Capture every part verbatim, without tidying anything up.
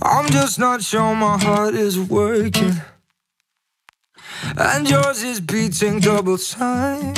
I'm just not sure my heart is working, and yours is beating double time.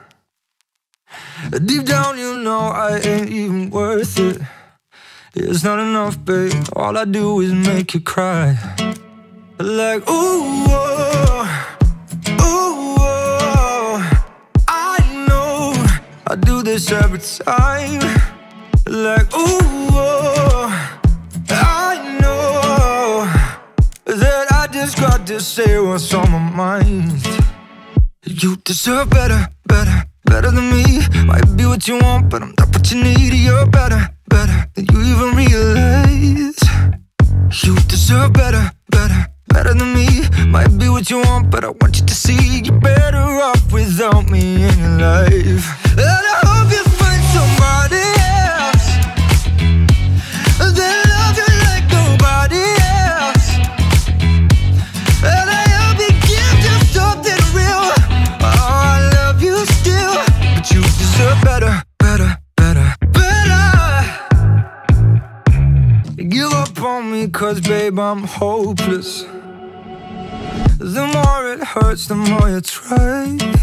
Deep down you know I ain't even worth it. It's not enough, babe. All I do is make you cry. Like, ooh, oh, ooh, oh. I know I do this every time. Like, ooh, oh. I know that I just got to say what's on my mind. You deserve better, better, better than me. Might be what you want, but I'm not what you need. You're better, better than you even realize. You deserve better, better, better than me. Might be what you want, but I want you to see you're better off without me in your life. And I hope you find somebody else that love you like nobody else. And I hope you give you something real. Oh, I love you still, but you deserve better, better, better, better. Give up on me, cause babe, I'm hopeless. The more it hurts, the more you try.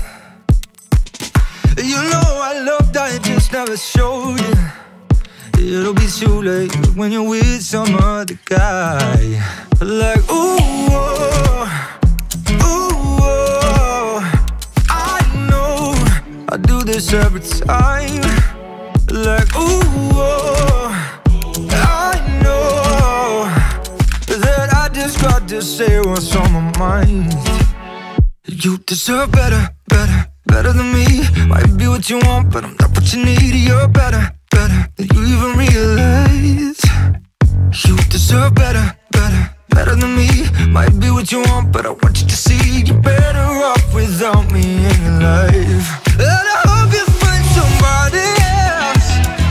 You know I loved, I just never showed you. It'll be too late when you're with some other guy. Like, ooh, oh, ooh, oh. I know I do this every time. Like, ooh, oh. I know that I just got to say what's on my mind. You deserve better, better, better than me. Might be what you want, but I'm not what you need. You're better, better than you even realize. You deserve better, better, better than me. Might be what you want, but I want you to see you're better off without me in your life. And I hope you find somebody else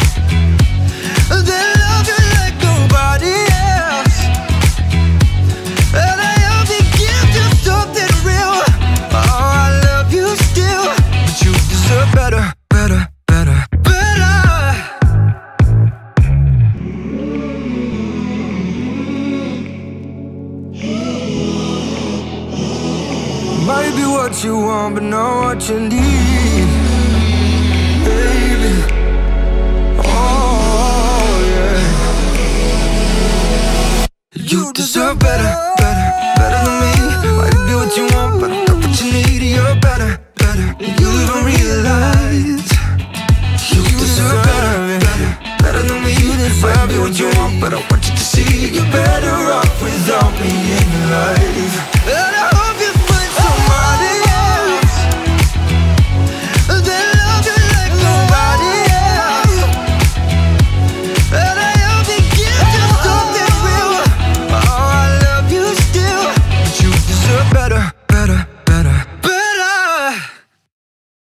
that love you like nobody else. And I hope you give you something real. Oh, I love you still, but you deserve better, better, better, better. Might be what you want, but not what you need, baby. Oh, yeah. You deserve better, better, better than me. Might be what you want, but I'm not what you need. You're better, better than you even realize. You deserve better, better, better than me. Might be what you want, but I want you to see you're better off